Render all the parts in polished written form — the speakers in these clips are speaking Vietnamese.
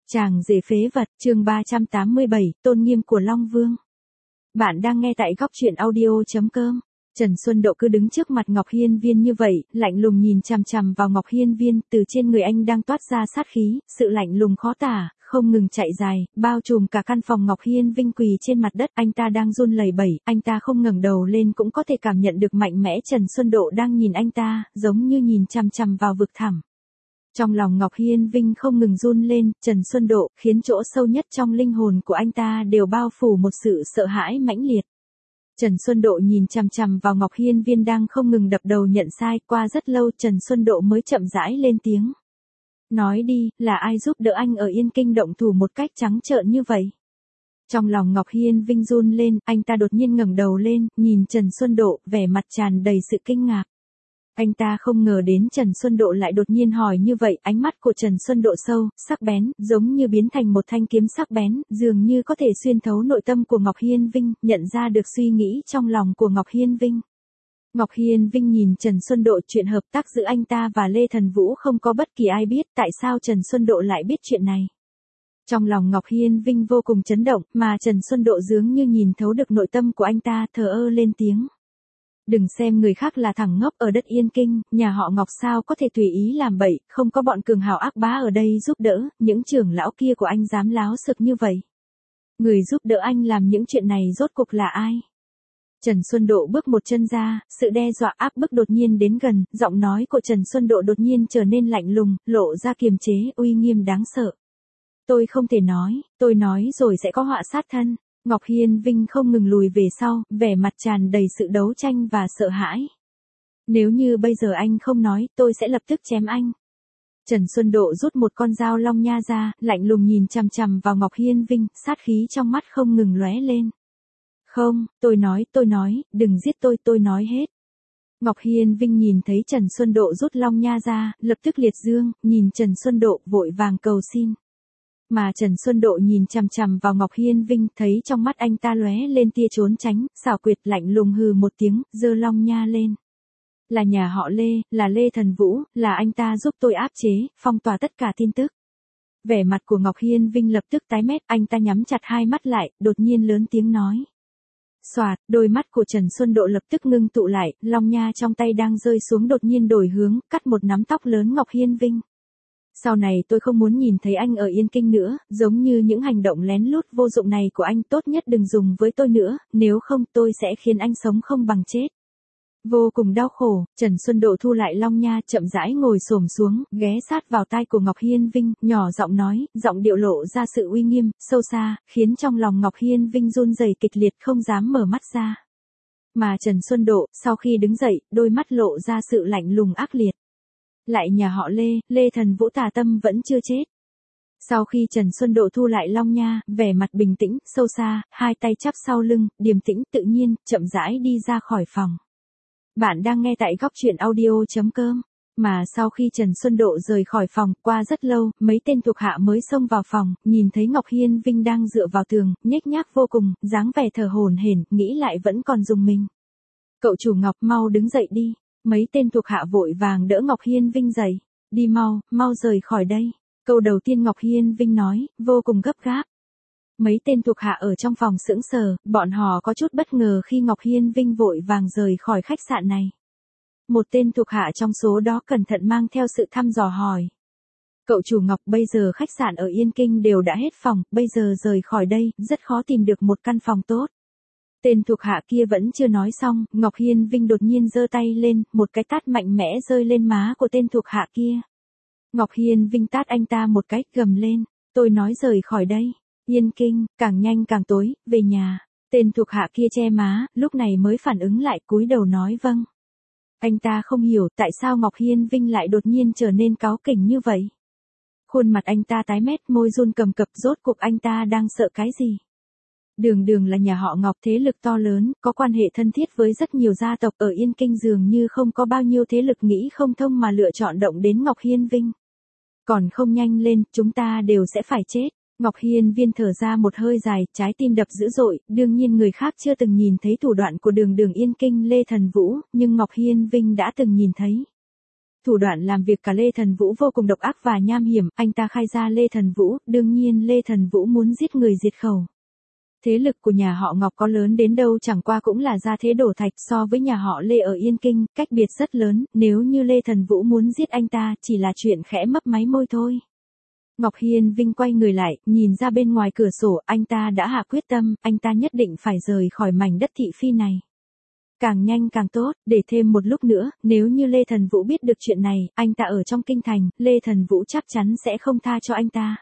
Chàng rể phế vật, chương 387, tôn nghiêm của Long Vương. Bạn đang nghe tại góc truyện audio.com. Trần Xuân Độ cứ đứng trước mặt Ngọc Hiên Viên như vậy, lạnh lùng nhìn chằm chằm vào Ngọc Hiên Viên, từ trên người anh đang toát ra sát khí, sự lạnh lùng khó tả, không ngừng chạy dài, bao trùm cả căn phòng. Ngọc Hiên Vinh quỳ trên mặt đất, anh ta đang run lẩy bẩy, anh ta không ngẩng đầu lên cũng có thể cảm nhận được mạnh mẽ Trần Xuân Độ đang nhìn anh ta, giống như nhìn chằm chằm vào vực thẳm. Trong lòng Ngọc Hiên Vinh không ngừng run lên, Trần Xuân Độ, khiến chỗ sâu nhất trong linh hồn của anh ta đều bao phủ một sự sợ hãi mãnh liệt. Trần Xuân Độ nhìn chằm chằm vào Ngọc Hiên Viên đang không ngừng đập đầu nhận sai, qua rất lâu Trần Xuân Độ mới chậm rãi lên tiếng. Nói đi, là ai giúp đỡ anh ở Yên Kinh động thủ một cách trắng trợn như vậy? Trong lòng Ngọc Hiên Vinh run lên, anh ta đột nhiên ngẩng đầu lên, nhìn Trần Xuân Độ, vẻ mặt tràn đầy sự kinh ngạc. Anh ta không ngờ đến Trần Xuân Độ lại đột nhiên hỏi như vậy, ánh mắt của Trần Xuân Độ sâu, sắc bén, giống như biến thành một thanh kiếm sắc bén, dường như có thể xuyên thấu nội tâm của Ngọc Hiên Vinh, nhận ra được suy nghĩ trong lòng của Ngọc Hiên Vinh. Ngọc Hiên Vinh nhìn Trần Xuân Độ, chuyện hợp tác giữa anh ta và Lê Thần Vũ không có bất kỳ ai biết, tại sao Trần Xuân Độ lại biết chuyện này? Trong lòng Ngọc Hiên Vinh vô cùng chấn động, mà Trần Xuân Độ dường như nhìn thấu được nội tâm của anh ta, thờ ơ lên tiếng. Đừng xem người khác là thằng ngốc, ở đất Yên Kinh, nhà họ Ngọc sao có thể tùy ý làm bậy, không có bọn cường hào ác bá ở đây giúp đỡ, những trưởng lão kia của anh dám láo xược như vậy. Người giúp đỡ anh làm những chuyện này rốt cuộc là ai? Trần Xuân Độ bước một chân ra, sự đe dọa áp bức đột nhiên đến gần, giọng nói của Trần Xuân Độ đột nhiên trở nên lạnh lùng, lộ ra kiềm chế, uy nghiêm đáng sợ. Tôi không thể nói, tôi nói rồi sẽ có họa sát thân. Ngọc Hiên Vinh không ngừng lùi về sau, vẻ mặt tràn đầy sự đấu tranh và sợ hãi. Nếu như bây giờ anh không nói, tôi sẽ lập tức chém anh. Trần Xuân Độ rút một con dao long nha ra, lạnh lùng nhìn chằm chằm vào Ngọc Hiên Vinh, sát khí trong mắt không ngừng lóe lên. Không, tôi nói, đừng giết tôi nói hết. Ngọc Hiên Vinh nhìn thấy Trần Xuân Độ rút long nha ra, lập tức liệt dương, nhìn Trần Xuân Độ vội vàng cầu xin. Mà Trần Xuân Độ nhìn chằm chằm vào Ngọc Hiên Vinh, thấy trong mắt anh ta lóe lên tia trốn tránh, xảo quyệt, lạnh lùng hừ một tiếng, giơ long nha lên. Là nhà họ Lê, là Lê Thần Vũ, là anh ta giúp tôi áp chế, phong tỏa tất cả tin tức. Vẻ mặt của Ngọc Hiên Vinh lập tức tái mét, anh ta nhắm chặt hai mắt lại, đột nhiên lớn tiếng nói. Xoạt, đôi mắt của Trần Xuân Độ lập tức ngưng tụ lại, long nha trong tay đang rơi xuống đột nhiên đổi hướng, cắt một nắm tóc lớn Ngọc Hiên Vinh. Sau này tôi không muốn nhìn thấy anh ở Yên Kinh nữa, giống như những hành động lén lút vô dụng này của anh, tốt nhất đừng dùng với tôi nữa, nếu không tôi sẽ khiến anh sống không bằng chết. Vô cùng đau khổ, Trần Xuân Độ thu lại long nha, chậm rãi ngồi xổm xuống, ghé sát vào tai của Ngọc Hiên Vinh, nhỏ giọng nói, giọng điệu lộ ra sự uy nghiêm, sâu xa, khiến trong lòng Ngọc Hiên Vinh run rẩy kịch liệt không dám mở mắt ra. Mà Trần Xuân Độ, sau khi đứng dậy, đôi mắt lộ ra sự lạnh lùng ác liệt. Lại nhà họ Lê, Lê Thần Vũ tà tâm vẫn chưa chết. Sau khi Trần Xuân Độ thu lại long nha, vẻ mặt bình tĩnh, sâu xa, hai tay chắp sau lưng, điềm tĩnh tự nhiên, chậm rãi đi ra khỏi phòng. Bạn đang nghe tại góc truyện audio.com. Mà sau khi Trần Xuân Độ rời khỏi phòng, qua rất lâu, mấy tên thuộc hạ mới xông vào phòng, nhìn thấy Ngọc Hiên Vinh đang dựa vào tường, nhếch nhác vô cùng, dáng vẻ thờ hổn hển, nghĩ lại vẫn còn rùng mình. Cậu chủ Ngọc, mau đứng dậy đi. Mấy tên thuộc hạ vội vàng đỡ Ngọc Hiên Vinh dậy. Đi mau, mau rời khỏi đây. Câu đầu tiên Ngọc Hiên Vinh nói, vô cùng gấp gáp. Mấy tên thuộc hạ ở trong phòng sững sờ, bọn họ có chút bất ngờ khi Ngọc Hiên Vinh vội vàng rời khỏi khách sạn này. Một tên thuộc hạ trong số đó cẩn thận mang theo sự thăm dò hỏi. Cậu chủ Ngọc, bây giờ khách sạn ở Yên Kinh đều đã hết phòng, bây giờ rời khỏi đây, rất khó tìm được một căn phòng tốt. Tên thuộc hạ kia vẫn chưa nói xong, Ngọc Hiên Vinh đột nhiên giơ tay lên, một cái tát mạnh mẽ rơi lên má của tên thuộc hạ kia. Ngọc Hiên Vinh tát anh ta một cái, gầm lên, tôi nói rời khỏi đây. Yên Kinh, càng nhanh càng tối, về nhà. Tên thuộc hạ kia che má, lúc này mới phản ứng lại, cúi đầu nói vâng. Anh ta không hiểu tại sao Ngọc Hiên Vinh lại đột nhiên trở nên cáu kỉnh như vậy. Khuôn mặt anh ta tái mét, môi run cầm cập, rốt cuộc anh ta đang sợ cái gì? Đường đường là nhà họ Ngọc, thế lực to lớn, có quan hệ thân thiết với rất nhiều gia tộc ở Yên Kinh, dường như không có bao nhiêu thế lực nghĩ không thông mà lựa chọn động đến Ngọc Hiên Vinh. Còn không nhanh lên, chúng ta đều sẽ phải chết. Ngọc Hiên Viên thở ra một hơi dài, trái tim đập dữ dội, đương nhiên người khác chưa từng nhìn thấy thủ đoạn của đường đường Yên Kinh Lê Thần Vũ, nhưng Ngọc Hiên Vinh đã từng nhìn thấy. Thủ đoạn làm việc cả Lê Thần Vũ vô cùng độc ác và nham hiểm, anh ta khai ra Lê Thần Vũ, đương nhiên Lê Thần Vũ muốn giết người diệt khẩu. Thế lực của nhà họ Ngọc có lớn đến đâu chẳng qua cũng là gia thế đổ thạch so với nhà họ Lê ở Yên Kinh, cách biệt rất lớn, nếu như Lê Thần Vũ muốn giết anh ta chỉ là chuyện khẽ mấp máy môi thôi. Ngọc Hiên Vinh quay người lại, nhìn ra bên ngoài cửa sổ, anh ta đã hạ quyết tâm, anh ta nhất định phải rời khỏi mảnh đất thị phi này. Càng nhanh càng tốt, để thêm một lúc nữa, nếu như Lê Thần Vũ biết được chuyện này, anh ta ở trong kinh thành, Lê Thần Vũ chắc chắn sẽ không tha cho anh ta.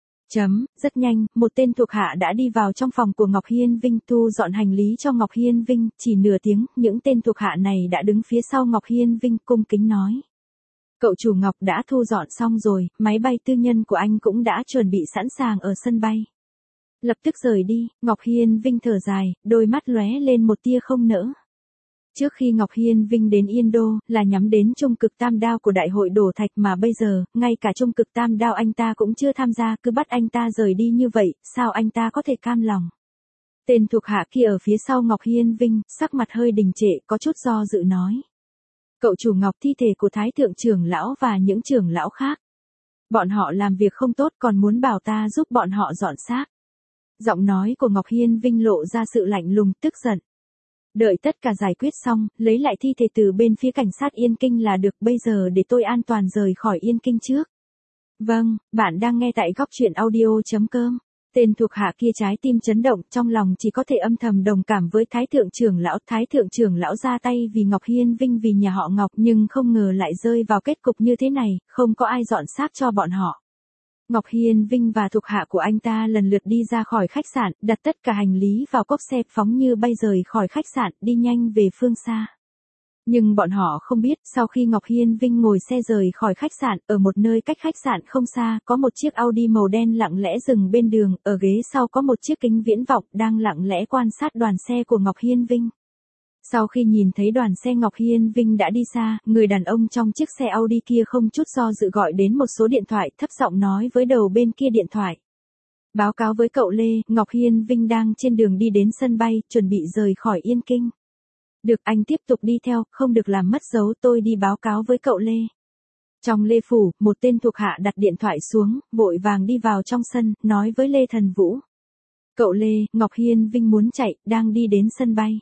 Rất nhanh, một tên thuộc hạ đã đi vào trong phòng của Ngọc Hiên Vinh thu dọn hành lý cho Ngọc Hiên Vinh, chỉ nửa tiếng, những tên thuộc hạ này đã đứng phía sau Ngọc Hiên Vinh cung kính nói. Cậu chủ Ngọc đã thu dọn xong rồi, máy bay tư nhân của anh cũng đã chuẩn bị sẵn sàng ở sân bay. Lập tức rời đi, Ngọc Hiên Vinh thở dài, đôi mắt lóe lên một tia không nỡ. Trước khi Ngọc Hiên Vinh đến Yên Đô, là nhắm đến trung cực tam đao của đại hội đổ thạch mà bây giờ, ngay cả trung cực tam đao anh ta cũng chưa tham gia, cứ bắt anh ta rời đi như vậy, sao anh ta có thể cam lòng. Tên thuộc hạ kia ở phía sau Ngọc Hiên Vinh, sắc mặt hơi đình trệ, có chút do dự nói. Cậu chủ Ngọc, thi thể của Thái thượng trưởng lão và những trưởng lão khác. Bọn họ làm việc không tốt còn muốn bảo ta giúp bọn họ dọn xác. Giọng nói của Ngọc Hiên Vinh lộ ra sự lạnh lùng, tức giận. Đợi tất cả giải quyết xong, lấy lại thi thể từ bên phía cảnh sát Yên Kinh là được, bây giờ để tôi an toàn rời khỏi Yên Kinh trước. Vâng, bạn đang nghe tại góc truyện audio.com. Tên thuộc hạ kia trái tim chấn động, trong lòng chỉ có thể âm thầm đồng cảm với Thái thượng trưởng lão. Thái thượng trưởng lão ra tay vì Ngọc Hiên Vinh, vì nhà họ Ngọc, nhưng không ngờ lại rơi vào kết cục như thế này, không có ai dọn xác cho bọn họ. Ngọc Hiên Vinh và thuộc hạ của anh ta lần lượt đi ra khỏi khách sạn, đặt tất cả hành lý vào cốp xe, phóng như bay rời khỏi khách sạn, đi nhanh về phương xa. Nhưng bọn họ không biết, sau khi Ngọc Hiên Vinh ngồi xe rời khỏi khách sạn, ở một nơi cách khách sạn không xa, có một chiếc Audi màu đen lặng lẽ dừng bên đường, ở ghế sau có một chiếc kính viễn vọng đang lặng lẽ quan sát đoàn xe của Ngọc Hiên Vinh. Sau khi nhìn thấy đoàn xe Ngọc Hiên Vinh đã đi xa, người đàn ông trong chiếc xe Audi kia không chút do dự gọi đến một số điện thoại, thấp giọng nói với đầu bên kia điện thoại. Báo cáo với cậu Lê, Ngọc Hiên Vinh đang trên đường đi đến sân bay, chuẩn bị rời khỏi Yên Kinh. Được, anh tiếp tục đi theo, không được làm mất dấu, tôi đi báo cáo với cậu Lê. Trong Lê Phủ, một tên thuộc hạ đặt điện thoại xuống, vội vàng đi vào trong sân, nói với Lê Thần Vũ. Cậu Lê, Ngọc Hiên Vinh muốn chạy, đang đi đến sân bay.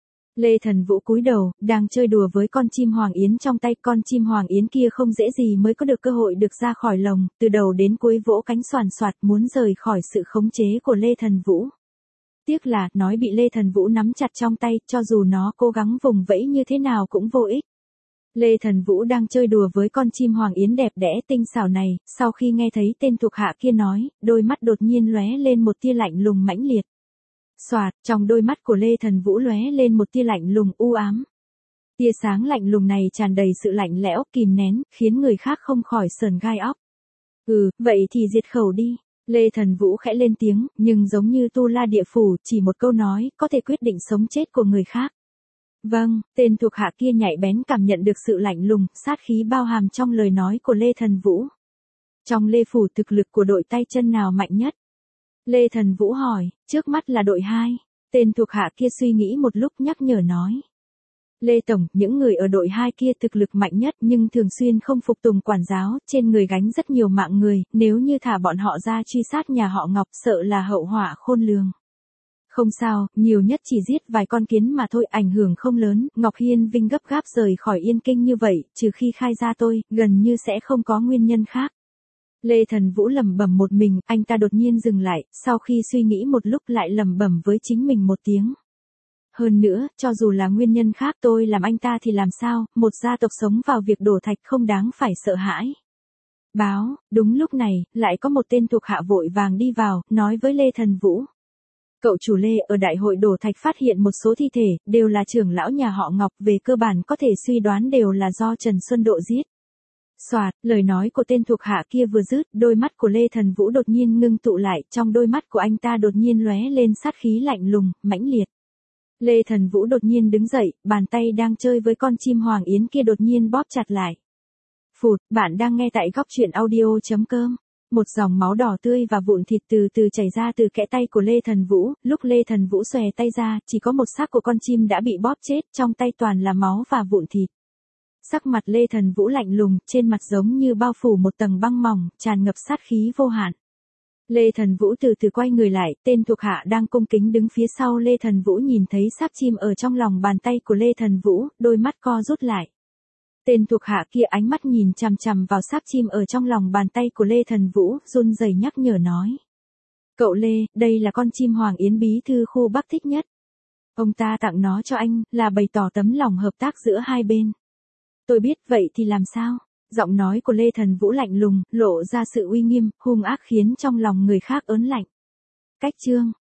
Lê Thần Vũ cúi đầu, đang chơi đùa với con chim hoàng yến trong tay, con chim hoàng yến kia không dễ gì mới có được cơ hội được ra khỏi lồng, từ đầu đến cuối vỗ cánh xoàn xoạt muốn rời khỏi sự khống chế của Lê Thần Vũ. Tiếc là, nói bị Lê Thần Vũ nắm chặt trong tay, cho dù nó cố gắng vùng vẫy như thế nào cũng vô ích. Lê Thần Vũ đang chơi đùa với con chim hoàng yến đẹp đẽ tinh xảo này, sau khi nghe thấy tên thuộc hạ kia nói, đôi mắt đột nhiên lóe lên một tia lạnh lùng mãnh liệt. Xoạt, trong đôi mắt của Lê Thần Vũ lóe lên một tia lạnh lùng u ám. Tia sáng lạnh lùng này tràn đầy sự lạnh lẽo, kìm nén, khiến người khác không khỏi sờn gai óc. Vậy thì diệt khẩu đi. Lê Thần Vũ khẽ lên tiếng, nhưng giống như tu la địa phủ, chỉ một câu nói, có thể quyết định sống chết của người khác. Vâng, tên thuộc hạ kia nhạy bén cảm nhận được sự lạnh lùng, sát khí bao hàm trong lời nói của Lê Thần Vũ. Trong Lê Phủ thực lực của đội tay chân nào mạnh nhất? Lê Thần Vũ hỏi, trước mắt là đội 2. Tên thuộc hạ kia suy nghĩ một lúc nhắc nhở nói. Lê Tổng, những người ở đội 2 kia thực lực mạnh nhất nhưng thường xuyên không phục tùng quản giáo, trên người gánh rất nhiều mạng người, nếu như thả bọn họ ra truy sát nhà họ Ngọc sợ là hậu họa khôn lường. Không sao, nhiều nhất chỉ giết vài con kiến mà thôi, ảnh hưởng không lớn. Ngọc Hiên Vinh gấp gáp rời khỏi Yên Kinh như vậy, trừ khi khai ra tôi, gần như sẽ không có nguyên nhân khác. Lê Thần Vũ lẩm bẩm một mình, anh ta đột nhiên dừng lại, sau khi suy nghĩ một lúc lại lẩm bẩm với chính mình một tiếng. Hơn nữa, cho dù là nguyên nhân khác tôi làm anh ta thì làm sao, một gia tộc sống vào việc đổ thạch không đáng phải sợ hãi. Báo, đúng lúc này, lại có một tên thuộc hạ vội vàng đi vào, nói với Lê Thần Vũ. Cậu chủ Lê, ở đại hội đổ thạch phát hiện một số thi thể, đều là trưởng lão nhà họ Ngọc, về cơ bản có thể suy đoán đều là do Trần Xuân Độ giết. Soạt, lời nói của tên thuộc hạ kia vừa dứt, đôi mắt của Lê Thần Vũ đột nhiên ngưng tụ lại, trong đôi mắt của anh ta đột nhiên lóe lên sát khí lạnh lùng, mãnh liệt. Lê Thần Vũ đột nhiên đứng dậy, bàn tay đang chơi với con chim hoàng yến kia đột nhiên bóp chặt lại. Phụt, bạn đang nghe tại góc truyện audio.com. Một dòng máu đỏ tươi và vụn thịt từ từ chảy ra từ kẽ tay của Lê Thần Vũ, lúc Lê Thần Vũ xòe tay ra, chỉ có một xác của con chim đã bị bóp chết, trong tay toàn là máu và vụn thịt. Sắc mặt Lê Thần Vũ lạnh lùng, trên mặt giống như bao phủ một tầng băng mỏng, tràn ngập sát khí vô hạn. Lê Thần Vũ từ từ quay người lại, tên thuộc hạ đang cung kính đứng phía sau Lê Thần Vũ nhìn thấy sáp chim ở trong lòng bàn tay của Lê Thần Vũ, đôi mắt co rút lại. Tên thuộc hạ kia ánh mắt nhìn chằm chằm vào sáp chim ở trong lòng bàn tay của Lê Thần Vũ, run rẩy nhắc nhở nói. Cậu Lê, đây là con chim Hoàng Yến bí thư khu Bắc thích nhất. Ông ta tặng nó cho anh, là bày tỏ tấm lòng hợp tác giữa hai bên. Tôi biết, vậy thì làm sao? Giọng nói của Lê Thần Vũ lạnh lùng, lộ ra sự uy nghiêm, hung ác khiến trong lòng người khác ớn lạnh. Cách chương